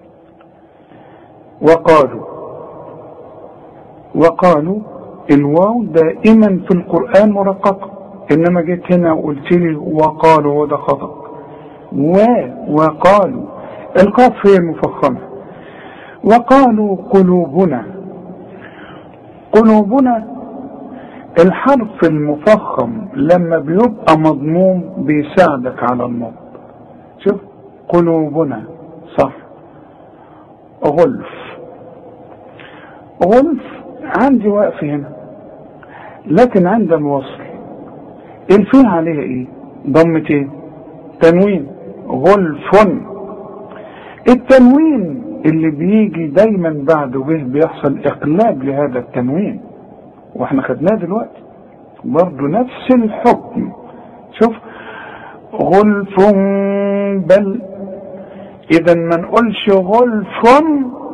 وقالوا الواو دائما في القرآن مرققة، انما جيت هنا وقلت لي وقالوا، وده خطأ. وقالوا القاف هي المفخمة. وقالوا قلوبنا الحرف المفخم لما بيبقى مضموم بيساعدك على النطق. شوف، قلوبنا صح. غلف عندي واقف هنا، لكن عند الوصل الفيه عليها ايه؟ ضمتين، تنوين، غلف. التنوين اللي بيجي دايما بعده به بيحصل اقلاب لهذا التنوين، واحنا خدناه دلوقتي برضو نفس الحكم. شوف، غلف بل، اذا ما نقولش غلف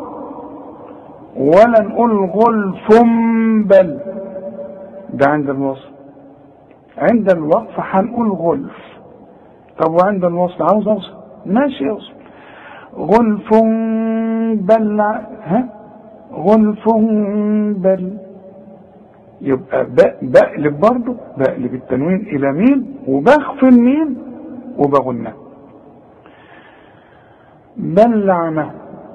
ولا نقول غلف بل، ده عند الوصل. عند الوقف هنقول غلف. طب وعند الوصل عاوز اوصل، ماشي اوصل. غلف بل، غلف بل، يبقى بقلب برضه، بقلب التنوين الى ميم وبخفي الميم وبغنها. بل لعنهم،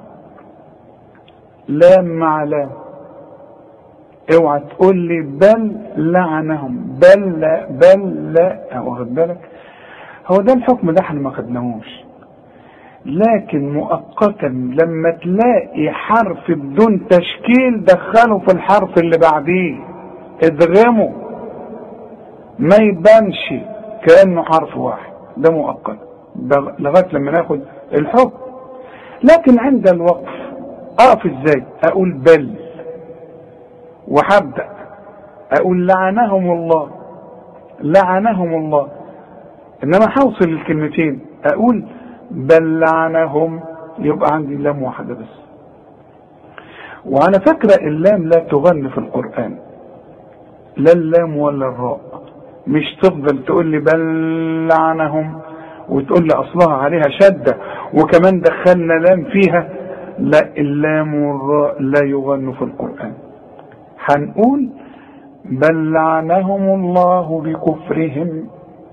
لام مع لام، اوعى تقول لي بل لعنهم، بل لا، بل لا، واخد بالك؟ هو ده الحكم ده احنا ما خدناهوش، لكن مؤقتا لما تلاقي حرف بدون تشكيل دخله في الحرف اللي بعديه، ادغمه ما يبانش كأنه حرف واحد، ده مؤقت لغاية لما ناخد الحكم. لكن عند الوقف اقف ازاي؟ اقول بل، وهبدأ اقول لعنهم الله، لعنهم الله، انما هوصل الكلمتين اقول بل لعنهم، يبقى عندي لام واحدة بس. وعلى فكرة اللام لا تغني في القرآن، لا اللام ولا الراء، مش تفضل تقول لي بل لعنهم وتقول لي اصلها عليها شدة وكمان دخلنا لام فيها، لا، اللام والراء لا يغنوا في القرآن. هنقول بل لعنهم الله بكفرهم.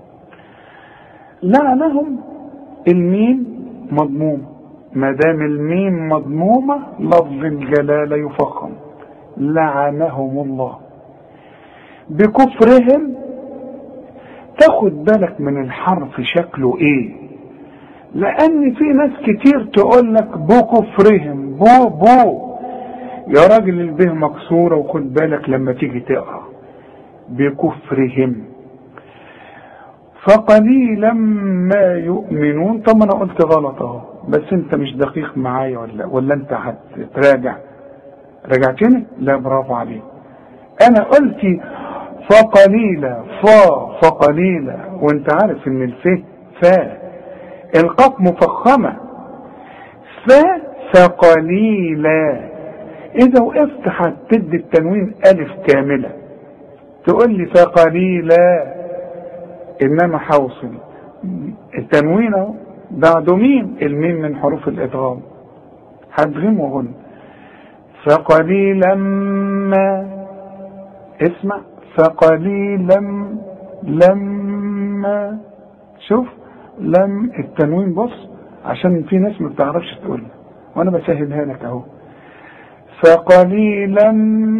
لعنهم الميم مضمومة، ما دام الميم مضمومة لفظ الجلالة يفخم، لعنهم الله. بكفرهم تاخد بالك من الحرف شكله ايه، لان في ناس كتير تقول لك بكفرهم، بو يا راجل البه مكسورة، وخد بالك لما تيجي تقرأ بكفرهم فقليلا ما يؤمنون. طب انا قلت غلط اهو، بس انت مش دقيق معايا ولا انت هتراجع؟ رجعتني؟ لا، برافو عليك. انا قلت فقليلا، فقليلا، وانت عارف ان الف القاف مفخمة، فقليلا. اذا وقفت هتدي التنوين الف كاملة، تقول لي فقليلا، انما حوصل التنوين اهو بعده ميم، الميم من حروف الادغام، هدغم وغن. فقليلا ما، اسمع، فقليلا لما، شوف لم التنوين، بص عشان في ناس ما بتعرفش تقول وانا بسهلها لك اهو. فقليلا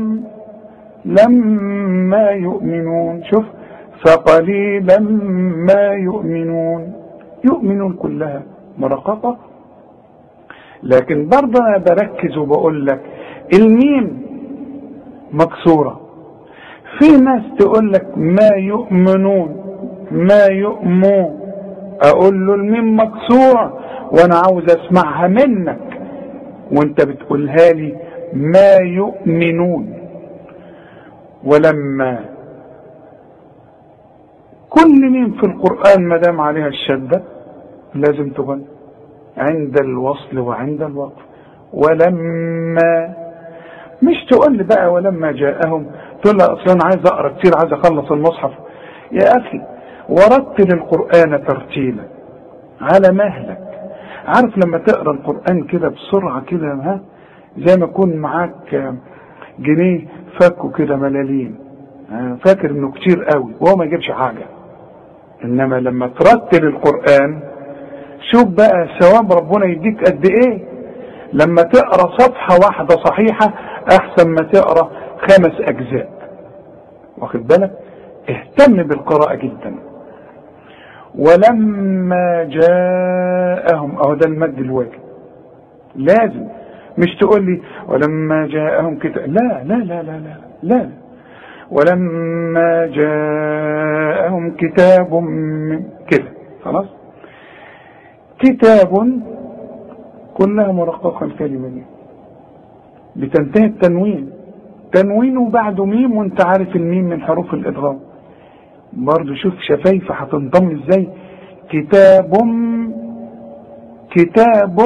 لما يؤمنون، شوف فقليلا ما يؤمنون، يؤمنون كلها مرققة. لكن برضه انا بركز وبقول لك الميم مكسورة. في ناس تقول لك ما يؤمنون، ما يؤمنون، اقول له الميم مكسورة وانا عاوز اسمعها منك وانت بتقولها لي ما يؤمنون. ولما كل ميم في القرآن ما دام عليها الشدة لازم تغنى عند الوصل وعند الوقف. ولما، مش تقول لي بقى ولما جاءهم تقول لي اصلا عايز اقرا كتير، عايز اخلص المصحف. يا اخي ورتل القرآن ترتيلا على مهلك. عارف لما تقرا القرآن كده بسرعة كده، ها، زي ما يكون معاك جنيه فكه كده ملالين، فاكر انه كتير قوي وهو ما يجيبش حاجة. انما لما ترتل القرآن شوف بقى ثواب ربنا يديك قد ايه. لما تقرا صفحة واحدة صحيحة احسن ما تقرا 5 أجزاء، واخد بالك؟ اهتم بالقراءة جدا. ولما جاءهم، اهو ده المد الواجب، لازم مش تقول لي ولما جاءهم كتاب، لا لا لا لا لا لا. ولما جاءهم كتاب من كده، خلاص. كتاب كلها مرققة، الكلمة دي بتنتهي التنوين، تنوينه بعده ميم، وانت عارف الميم من حروف الادغام. برضو شوف شفايفة هتنضم ازاي. كتاب، كتاب،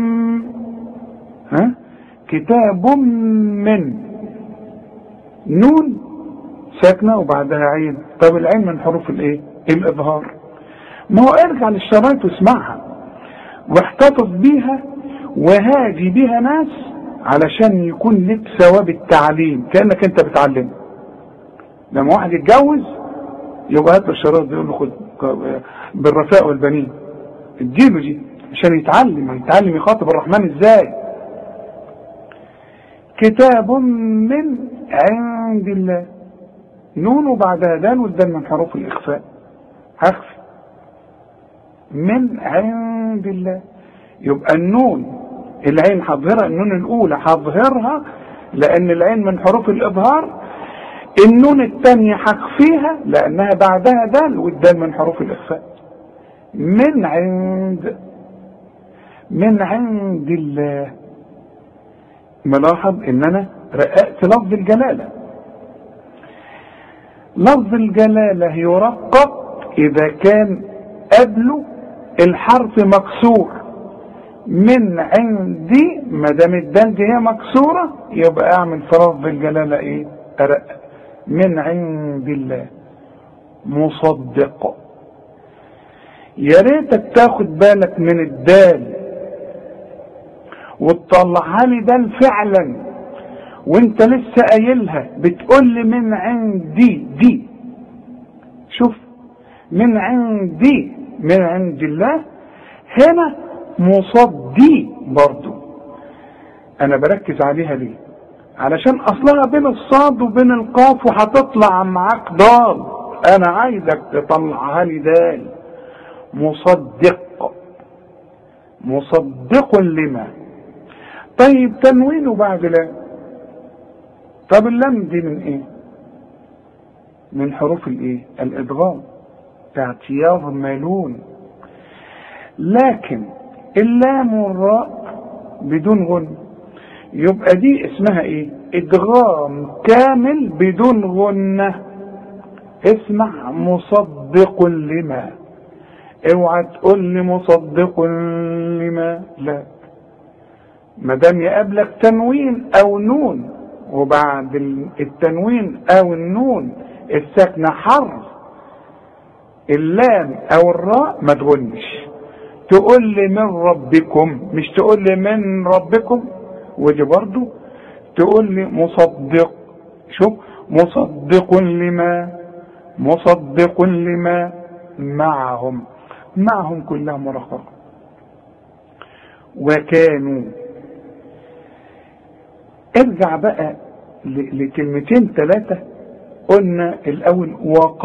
ها، كتاب من، نون ساكنة وبعدها عين. طب العين من حروف الايه؟ الاظهار. ما هو ارجع للشرايط واسمعها واحتفظ بيها وهاجي بيها ناس علشان يكون لك ثواب التعليم، كأنك انت بتعلم. لما واحد يتجوز يبقى هات له الشرائط دي، يقول له خد بالرفاء والبنين، اديله دي عشان يتعلم يخاطب الرحمن ازاي. كتاب من عند الله، نون وبعدها دال، والدال من حروف الاخفاء، هخفي من عند الله. يبقى النون العين هظهرها، النون الاولى هظهرها لان العين من حروف الاظهار، النون الثانيه هخفيها لانها بعدها دال، والدال من حروف الاخفاء. من عند الله. ملاحظ ان انا رققت لفظ الجلاله. لفظ الجلاله يرقق اذا كان قبله الحرف مكسور. من عندي، ما دام الدال دي هي مكسوره يبقى اعمل في لفظ الجلاله ايه؟ ارقق. من عند الله. مصدق. يا ريتك تاخد بالك من الدال وتطلعها لي دال فعلا وانت لسه قايلها، بتقول لي من عندي دي. شوف، من عندي، من عند الله. هنا مصدي برضو، انا بركز عليها ليه؟ علشان اصلها بين الصاد وبين القاف وهتطلع معاك ضاد، انا عايزك تطلعها لي دال. مصدق لما. طيب تنوينه بعد لا. طب اللام دي من ايه؟ من حروف الايه؟ الادغام، اعتياض مالون. لكن اللام والراء بدون غن، يبقى دي اسمها ايه؟ ادغام كامل بدون غنة. اسمع، مصدق لما. اوعى تقول لي مصدق لما، لا، ما دام يقابلك تنوين او نون وبعد التنوين او النون الساكنه حرف اللام او الراء ما تغنش. تقول لي من ربكم، مش تقول لي من ربكم. ودي برضو تقول لي مصدق. شوف، مصدق لما معهم كلها مرققه. وكانوا. ارجع بقى لكلمتين ثلاثة قلنا الأول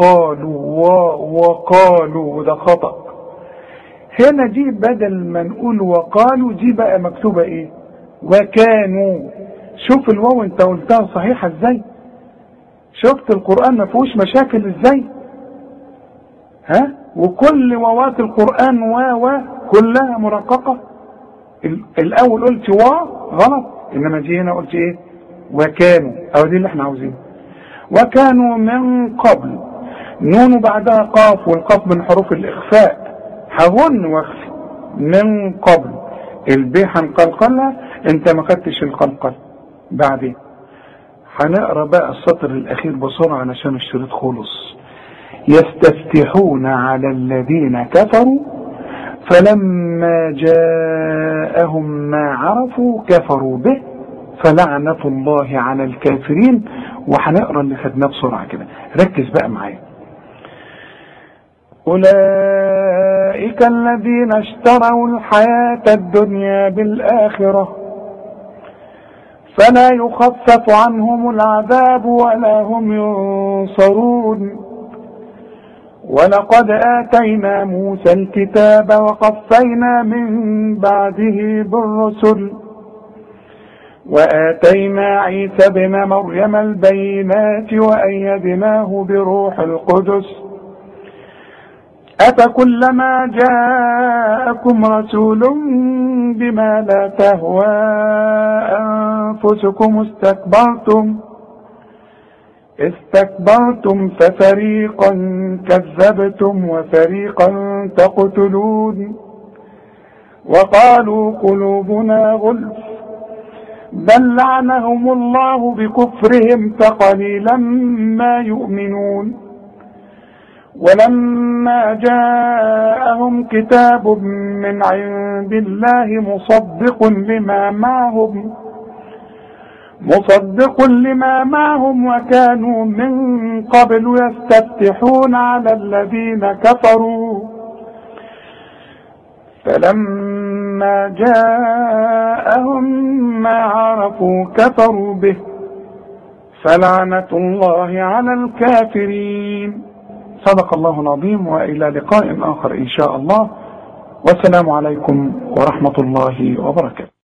وقالوا وده خطأ. هنا دي بدل ما نقول وقالوا دي بقى مكتوبة ايه؟ وكانوا. شوف الواو انت قلتها صحيحة ازاي؟ شفت القرآن ما فيهوش مشاكل ازاي؟ ها؟ وكل واوات القرآن كلها مرققة. الأول قلت غلط، انما دي هنا قلت ايه؟ وكانوا، او دي اللي احنا عاوزينه. وكانوا من قبل، نون بعدها قاف، والقاف من حروف الاخفاء، هغن واخفي. من قبل البي هنقلقلها، انت ما خدتش القلقل. بعدين هنقرا بقى السطر الاخير بسرعه علشان الشريط خلص. يستفتحون على الذين كفروا فلما جاءهم ما عرفوا كفروا به فلعنة الله على الكافرين. وهنقرا اللي خدناه بسرعه كده، ركز بقى معايا. أولئك الذين اشتروا الحياة الدنيا بالآخرة فلا يخفف عنهم العذاب ولا هم ينصرون. ولقد آتينا موسى الكتاب وقفينا من بعده بالرسل وآتينا عيسى ابن مريم البينات وأيدناه بروح القدس أفكلما جاءكم رسول بما لا تهوى أنفسكم استكبرتم ففريقا كذبتم وفريقا تقتلون. وقالوا قلوبنا غلف بل لعنهم الله بكفرهم فقليلا ما يؤمنون. ولما جاءهم كتاب من عند الله مصدق لما معهم مصدق لما معهم وكانوا من قبل يستفتحون على الذين كفروا فلما جاءهم ما عرفوا كفروا به فلعنة الله على الكافرين. صدق الله العظيم، وإلى لقاء آخر إن شاء الله، والسلام عليكم ورحمة الله وبركاته.